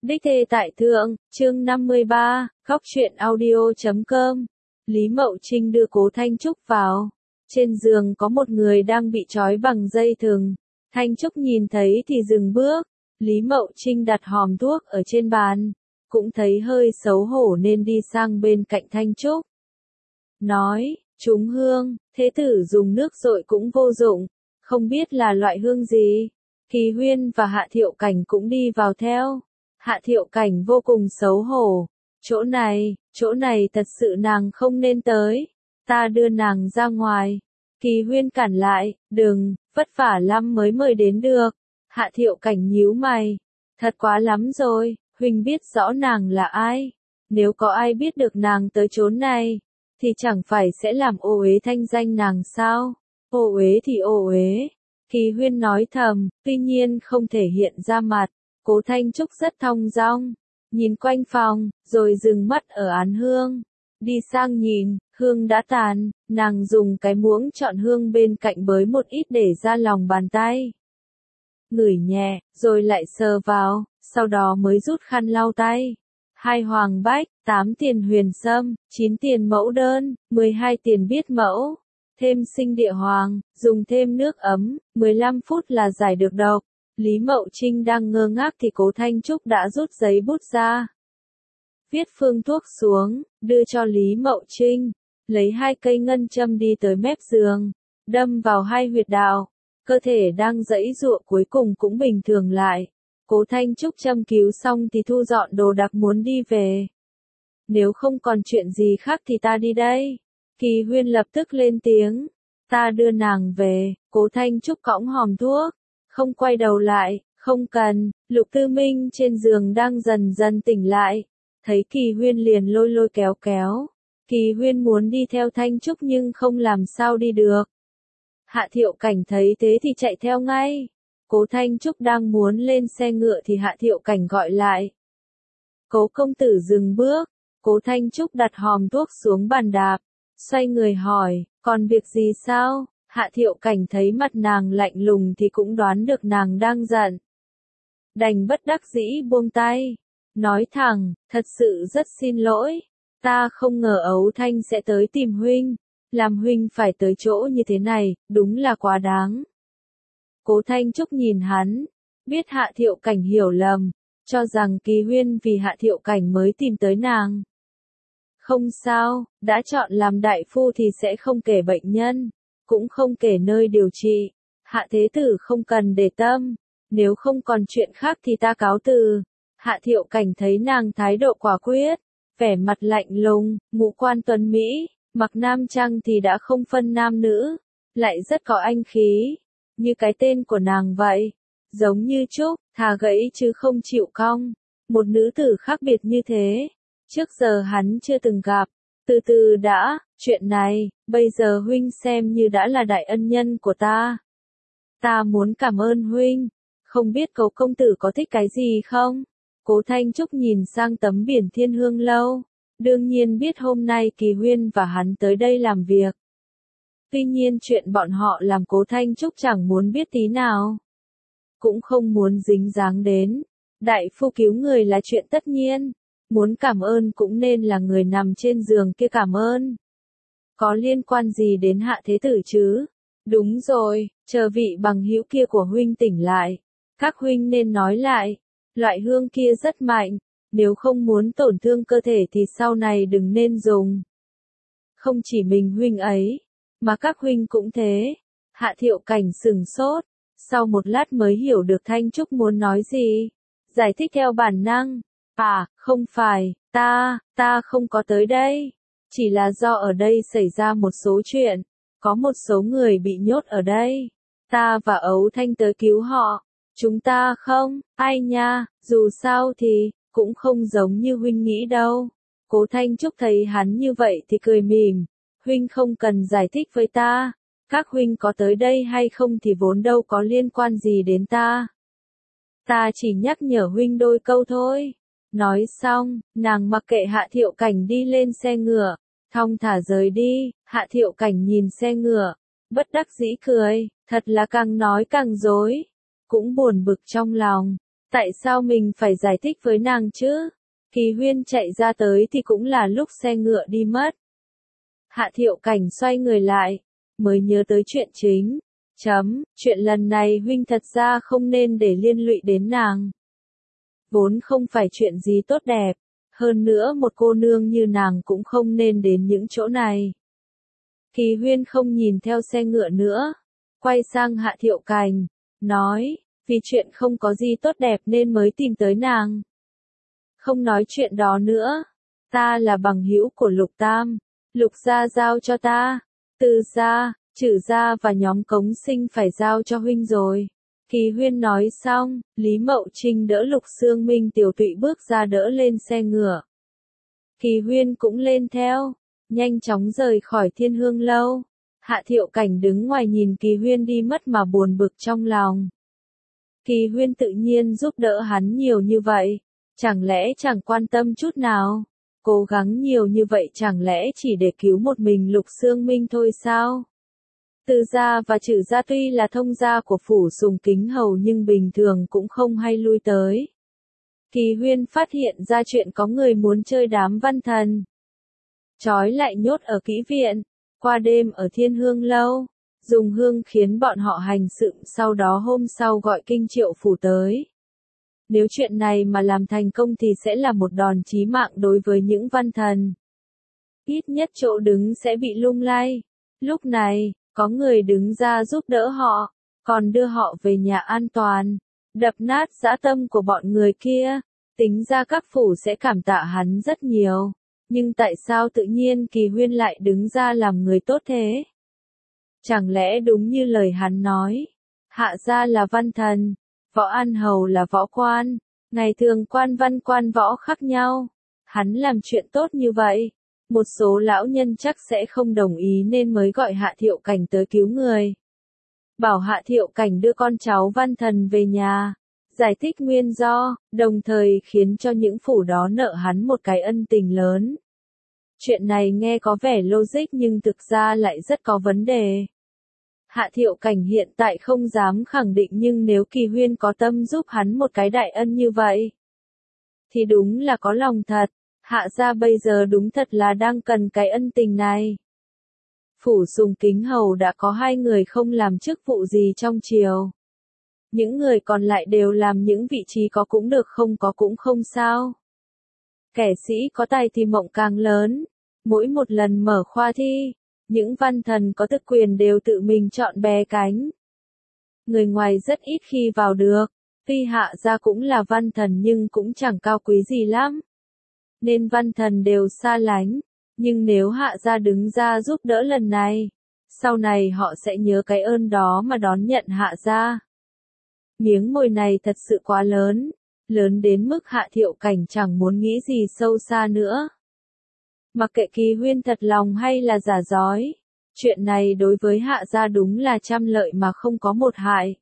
Đích thê tại thượng, chương 53, góc truyện audio.com. Lý Mậu Trinh đưa Cố Thanh Trúc vào. Trên giường có một người đang bị trói bằng dây thừng. Thanh Trúc nhìn thấy thì dừng bước. Lý Mậu Trinh đặt hòm thuốc ở trên bàn. Cũng thấy hơi xấu hổ nên đi sang bên cạnh Thanh Trúc. Nói, trúng hương, thế tử dùng nước dội cũng vô dụng. Không biết là loại hương gì. Kỳ Huyên và Hạ Thiệu Cảnh cũng đi vào theo. Hạ Thiệu Cảnh vô cùng xấu hổ. Chỗ này thật sự nàng không nên tới. Ta đưa nàng ra ngoài. Kỳ Huyên cản lại, đừng, vất vả lắm mới mời đến được. Hạ Thiệu Cảnh nhíu mày. Thật quá lắm rồi, huynh biết rõ nàng là ai. Nếu có ai biết được nàng tới chốn này, thì chẳng phải sẽ làm ô uế thanh danh nàng sao? Ô uế thì ô uế. Kỳ Huyên nói thầm, tuy nhiên không thể hiện ra mặt. Cố Thanh Trúc rất thong dong, nhìn quanh phòng, rồi dừng mắt ở án hương. Đi sang nhìn, hương đã tàn, nàng dùng cái muỗng chọn hương bên cạnh bới một ít để ra lòng bàn tay. Ngửi nhẹ, rồi lại sờ vào, sau đó mới rút khăn lau tay. 2 hoàng bách, 8 tiền huyền sâm, 9 tiền mẫu đơn, 12 tiền biết mẫu. Thêm sinh địa hoàng, dùng thêm nước ấm, 15 phút là giải được độc. Lý Mậu Trinh đang ngơ ngác thì Cố Thanh Trúc đã rút giấy bút ra. Viết phương thuốc xuống, đưa cho Lý Mậu Trinh. Lấy 2 cây ngân châm đi tới mép giường, đâm vào 2 huyệt đạo. Cơ thể đang giãy giụa cuối cùng cũng bình thường lại. Cố Thanh Trúc châm cứu xong thì thu dọn đồ đạc muốn đi về. Nếu không còn chuyện gì khác thì ta đi đây. Kỳ Huyên lập tức lên tiếng. Ta đưa nàng về. Cố Thanh Trúc cõng hòm thuốc. Không quay đầu lại, không cần. Lục Tư Minh trên giường đang dần dần tỉnh lại. Thấy Kỳ Huyên liền lôi lôi kéo kéo. Kỳ Huyên muốn đi theo Thanh Trúc nhưng không làm sao đi được. Hạ Thiệu Cảnh thấy thế thì chạy theo ngay. Cố Thanh Trúc đang muốn lên xe ngựa thì Hạ Thiệu Cảnh gọi lại. Cố công tử dừng bước. Cố Thanh Trúc đặt hòm thuốc xuống bàn đạp. Xoay người hỏi, còn việc gì sao? Hạ Thiệu Cảnh thấy mặt nàng lạnh lùng thì cũng đoán được nàng đang giận. Đành bất đắc dĩ buông tay. Nói thẳng, thật sự rất xin lỗi. Ta không ngờ Ấu Thanh sẽ tới tìm huynh. Làm huynh phải tới chỗ như thế này, đúng là quá đáng. Cố Thanh Trúc nhìn hắn. Biết Hạ Thiệu Cảnh hiểu lầm. Cho rằng Kỳ Huyên vì Hạ Thiệu Cảnh mới tìm tới nàng. Không sao, đã chọn làm đại phu thì sẽ không kể bệnh nhân. Cũng không kể nơi điều trị. Hạ thế tử không cần để tâm. Nếu không còn chuyện khác thì ta cáo từ. Hạ Thiệu Cảnh thấy nàng thái độ quả quyết. Vẻ mặt lạnh lùng, ngũ quan tuấn Mỹ. Mặc nam trang thì đã không phân nam nữ. Lại rất có anh khí. Như cái tên của nàng vậy. Giống như Trúc, thà gãy chứ không chịu cong. Một nữ tử khác biệt như thế. Trước giờ hắn chưa từng gặp. Từ từ đã, chuyện này, bây giờ huynh xem như đã là đại ân nhân của ta. Ta muốn cảm ơn huynh. Không biết Cố công tử có thích cái gì không? Cố Thanh Trúc nhìn sang tấm biển Thiên Hương Lâu. Đương nhiên biết hôm nay Kỳ Huyên và hắn tới đây làm việc. Tuy nhiên chuyện bọn họ làm Cố Thanh Trúc chẳng muốn biết tí nào. Cũng không muốn dính dáng đến. Đại phu cứu người là chuyện tất nhiên. Muốn cảm ơn cũng nên là người nằm trên giường kia cảm ơn. Có liên quan gì đến Hạ thế tử chứ? Đúng rồi, chờ vị bằng hữu kia của huynh tỉnh lại. Các huynh nên nói lại. Loại hương kia rất mạnh. Nếu không muốn tổn thương cơ thể thì sau này đừng nên dùng. Không chỉ mình huynh ấy, mà các huynh cũng thế. Hạ Thiệu Cảnh sừng sốt. Sau một lát mới hiểu được Thanh Trúc muốn nói gì. Giải thích theo bản năng. À, không phải, ta không có tới đây. Chỉ là do ở đây xảy ra một số chuyện. Có một số người bị nhốt ở đây. Ta và Ấu Thanh tới cứu họ. Chúng ta không, ai nha, dù sao thì, cũng không giống như huynh nghĩ đâu. Cố Thanh Trúc thấy hắn như vậy thì cười mỉm. Huynh không cần giải thích với ta. Các huynh có tới đây hay không thì vốn đâu có liên quan gì đến ta. Ta chỉ nhắc nhở huynh đôi câu thôi. Nói xong, nàng mặc kệ Hạ Thiệu Cảnh đi lên xe ngựa. Thong thả rời đi. Hạ Thiệu Cảnh nhìn xe ngựa. Bất đắc dĩ cười. Thật là càng nói càng dối. Cũng buồn bực trong lòng. Tại sao mình phải giải thích với nàng chứ? Kỳ Huyên chạy ra tới thì cũng là lúc xe ngựa đi mất. Hạ Thiệu Cảnh xoay người lại, mới nhớ tới chuyện chính. Chuyện lần này huynh thật ra không nên để liên lụy đến nàng. Vốn không phải chuyện gì tốt đẹp, hơn nữa một cô nương như nàng cũng không nên đến những chỗ này. Kỳ Huyên không nhìn theo xe ngựa nữa, quay sang Hạ Thiệu Cảnh, nói, vì chuyện không có gì tốt đẹp nên mới tìm tới nàng. Không nói chuyện đó nữa, ta là bằng hữu của Lục Tam, Lục gia giao cho ta, Từ gia, Trử gia và nhóm Cống Sinh phải giao cho huynh rồi. Kỳ Huyên nói xong, Lý Mậu Trinh đỡ Lục Xương Minh tiểu tụy bước ra đỡ lên xe ngựa. Kỳ Huyên cũng lên theo, nhanh chóng rời khỏi Thiên Hương lâu. Hạ Thiệu Cảnh đứng ngoài nhìn Kỳ Huyên đi mất mà buồn bực trong lòng. Kỳ Huyên tự nhiên giúp đỡ hắn nhiều như vậy, chẳng lẽ chẳng quan tâm chút nào? Cố gắng nhiều như vậy chẳng lẽ chỉ để cứu một mình Lục Xương Minh thôi sao? Từ gia và Trử gia tuy là thông gia của phủ Sùng Kính Hầu nhưng bình thường cũng không hay lui tới. Kỳ Huyên phát hiện ra chuyện có người muốn chơi đám văn thần. Trói lại nhốt ở kỹ viện, qua đêm ở Thiên Hương lâu, dùng hương khiến bọn họ hành sự, sau đó hôm sau gọi kinh triệu phủ tới. Nếu chuyện này mà làm thành công thì sẽ là một đòn chí mạng đối với những văn thần. Ít nhất chỗ đứng sẽ bị lung lay. Lúc này, có người đứng ra giúp đỡ họ, còn đưa họ về nhà an toàn, đập nát dã tâm của bọn người kia. Tính ra các phủ sẽ cảm tạ hắn rất nhiều. Nhưng tại sao tự nhiên Kỳ Huyên lại đứng ra làm người tốt thế? Chẳng lẽ đúng như lời hắn nói, Hạ gia là văn thần, Võ An Hầu là võ quan, ngày thường quan văn quan võ khác nhau. Hắn làm chuyện tốt như vậy, một số lão nhân chắc sẽ không đồng ý nên mới gọi Hạ Thiệu Cảnh tới cứu người. Bảo Hạ Thiệu Cảnh đưa con cháu văn thần về nhà, giải thích nguyên do, đồng thời khiến cho những phủ đó nợ hắn một cái ân tình lớn. Chuyện này nghe có vẻ logic nhưng thực ra lại rất có vấn đề. Hạ Thiệu Cảnh hiện tại không dám khẳng định nhưng nếu Kỳ Huyên có tâm giúp hắn một cái đại ân như vậy, thì đúng là có lòng thật. Hạ gia bây giờ đúng thật là đang cần cái ân tình này. Phủ Sùng Kính Hầu đã có 2 người không làm chức vụ gì trong triều. Những người còn lại đều làm những vị trí có cũng được không có cũng không sao. Kẻ sĩ có tài thì mộng càng lớn. Mỗi một lần mở khoa thi, những văn thần có thực quyền đều tự mình chọn bè cánh. Người ngoài rất ít khi vào được. Tuy Hạ gia cũng là văn thần nhưng cũng chẳng cao quý gì lắm. Nên văn thần đều xa lánh. Nhưng nếu Hạ gia đứng ra giúp đỡ lần này, sau này họ sẽ nhớ cái ơn đó mà đón nhận Hạ gia. Miếng mồi này thật sự quá lớn, lớn đến mức Hạ Thiệu Cảnh chẳng muốn nghĩ gì sâu xa nữa. Mặc kệ Kỳ Huyên thật lòng hay là giả dối, chuyện này đối với Hạ gia đúng là trăm lợi mà không có một hại.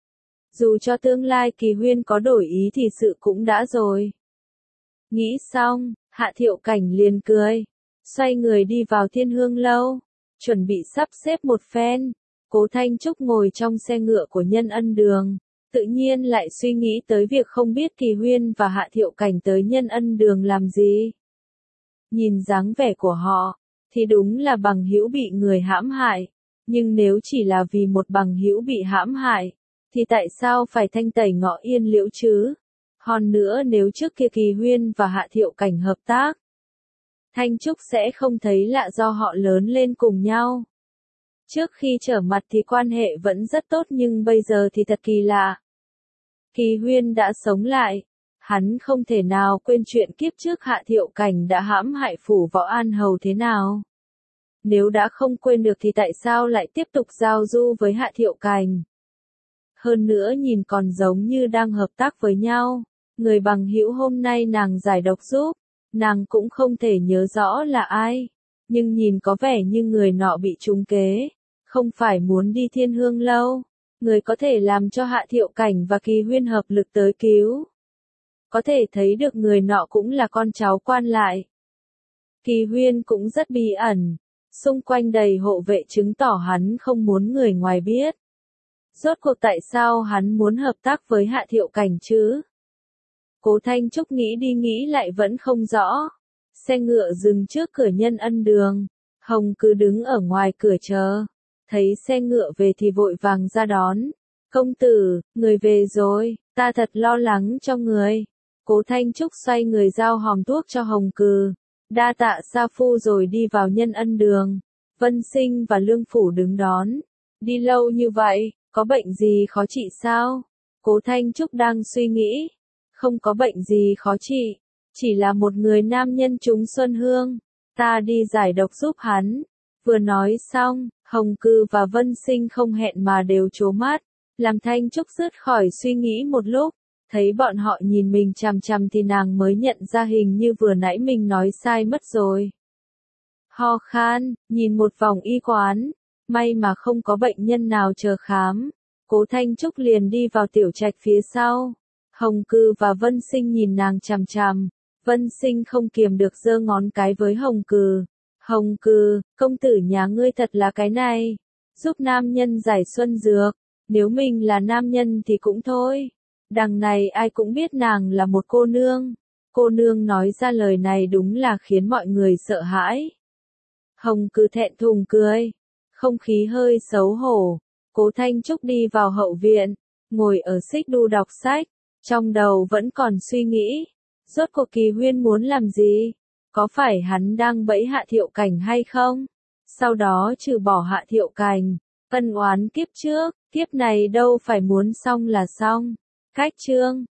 Dù cho tương lai Kỳ Huyên có đổi ý thì sự cũng đã rồi. Nghĩ xong, Hạ Thiệu Cảnh liền cười, xoay người đi vào Thiên Hương lâu, chuẩn bị sắp xếp một phen. Cố Thanh Trúc ngồi trong xe ngựa của Nhân Ân Đường, tự nhiên lại suy nghĩ tới việc không biết Kỳ Huyên và Hạ Thiệu Cảnh tới Nhân Ân Đường làm gì. Nhìn dáng vẻ của họ, thì đúng là bằng hữu bị người hãm hại, nhưng nếu chỉ là vì một bằng hữu bị hãm hại, thì tại sao phải thanh tẩy ngọ yên liễu chứ? Hơn nữa nếu trước kia Kỳ Huyên và Hạ Thiệu Cảnh hợp tác, Thanh Trúc sẽ không thấy lạ do họ lớn lên cùng nhau. Trước khi trở mặt thì quan hệ vẫn rất tốt nhưng bây giờ thì thật kỳ lạ. Kỳ Huyên đã sống lại. Hắn không thể nào quên chuyện kiếp trước Hạ Thiệu Cảnh đã hãm hại phủ Võ An Hầu thế nào. Nếu đã không quên được thì tại sao lại tiếp tục giao du với Hạ Thiệu Cảnh? Hơn nữa nhìn còn giống như đang hợp tác với nhau. Người bằng hữu hôm nay nàng giải độc giúp, nàng cũng không thể nhớ rõ là ai. Nhưng nhìn có vẻ như người nọ bị trúng kế, không phải muốn đi Thiên Hương lâu. Người có thể làm cho Hạ Thiệu Cảnh và Kỳ Huyên hợp lực tới cứu. Có thể thấy được người nọ cũng là con cháu quan lại. Kỳ Huyên cũng rất bí ẩn, xung quanh đầy hộ vệ chứng tỏ hắn không muốn người ngoài biết. Rốt cuộc tại sao hắn muốn hợp tác với Hạ Thiệu Cảnh chứ? Cố Thanh Trúc nghĩ đi nghĩ lại vẫn không rõ. Xe ngựa dừng trước cửa Nhân Ân đường. Hồng cứ đứng ở ngoài cửa chờ. Thấy xe ngựa về thì vội vàng ra đón. Công tử, người về rồi, ta thật lo lắng cho người. Cố Thanh Trúc xoay người giao hòm thuốc cho Hồng Cừ. Đa tạ sa phu rồi đi vào Nhân Ân đường. Vân Sinh và Lương Phủ đứng đón. Đi lâu như vậy, có bệnh gì khó trị sao? Cố Thanh Trúc đang suy nghĩ. Không có bệnh gì khó trị. Chỉ là một người nam nhân trúng xuân hương. Ta đi giải độc giúp hắn. Vừa nói xong, Hồng Cừ và Vân Sinh không hẹn mà đều trố mắt. Làm Thanh Trúc rớt khỏi suy nghĩ một lúc. Thấy bọn họ nhìn mình chằm chằm thì nàng mới nhận ra hình như vừa nãy mình nói sai mất rồi. Ho khan, nhìn một vòng y quán. May mà không có bệnh nhân nào chờ khám. Cố Thanh Trúc liền đi vào tiểu trạch phía sau. Hồng Cừ và Vân Sinh nhìn nàng chằm chằm. Vân Sinh không kiềm được giơ ngón cái với Hồng Cừ. Hồng Cừ, công tử nhà ngươi thật là cái này. Giúp nam nhân giải xuân dược. Nếu mình là nam nhân thì cũng thôi. Đằng này ai cũng biết nàng là một cô nương. Cô nương nói ra lời này đúng là khiến mọi người sợ hãi. Hồng Cừ thẹn thùng cười. Không khí hơi xấu hổ. Cố Thanh Trúc đi vào hậu viện. Ngồi ở xích đu đọc sách. Trong đầu vẫn còn suy nghĩ. Rốt cuộc Kỳ Huyên muốn làm gì? Có phải hắn đang bẫy Hạ Thiệu Cảnh hay không? Sau đó trừ bỏ Hạ Thiệu Cảnh. Ân oán kiếp trước, kiếp này đâu phải muốn xong là xong. Cách chương